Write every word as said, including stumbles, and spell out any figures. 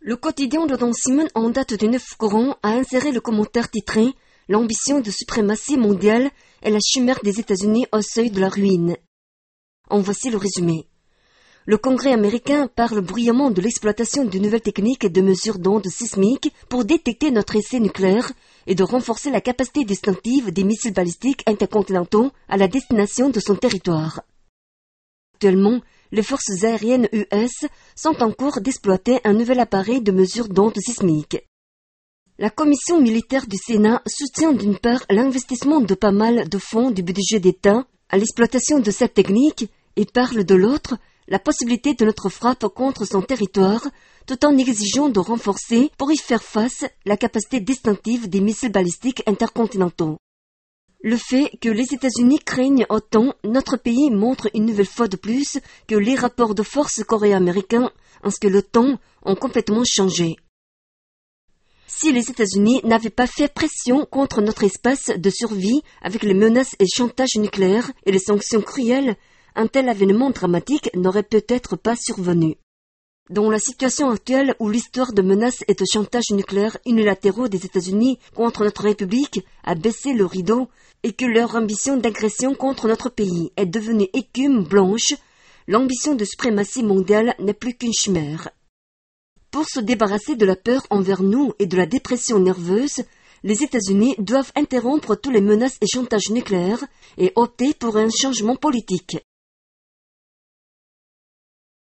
Le quotidien de Don Simon, en date du neuf courant, a inséré le commentaire titré « L'ambition de suprématie mondiale est la chimère des États-Unis au seuil de la ruine ». En voici le résumé. Le Congrès américain parle bruyamment de l'exploitation de nouvelles techniques de mesure d'ondes sismiques pour détecter notre essai nucléaire et de renforcer la capacité distinctive des missiles balistiques intercontinentaux à la destination de son territoire. Actuellement, les forces aériennes U S sont en cours d'exploiter un nouvel appareil de mesure d'ondes sismiques. La commission militaire du Sénat soutient d'une part l'investissement de pas mal de fonds du budget d'État à l'exploitation de cette technique et parle de l'autre la possibilité de notre frappe contre son territoire, tout en exigeant de renforcer, pour y faire face, la capacité distinctive des missiles balistiques intercontinentaux. Le fait que les États-Unis craignent autant notre pays montre une nouvelle fois de plus que les rapports de force coréo-américains, en ce que le temps, ont complètement changé. Si les États-Unis n'avaient pas fait pression contre notre espace de survie avec les menaces et chantages nucléaires et les sanctions cruelles, un tel événement dramatique n'aurait peut-être pas survenu. Dans la situation actuelle où l'histoire de menaces et de chantages nucléaires unilatéraux des États-Unis contre notre République a baissé le rideau et que leur ambition d'agression contre notre pays est devenue écume blanche, l'ambition de suprématie mondiale n'est plus qu'une chimère. Pour se débarrasser de la peur envers nous et de la dépression nerveuse, les États-Unis doivent interrompre tous les menaces et chantages nucléaires et opter pour un changement politique.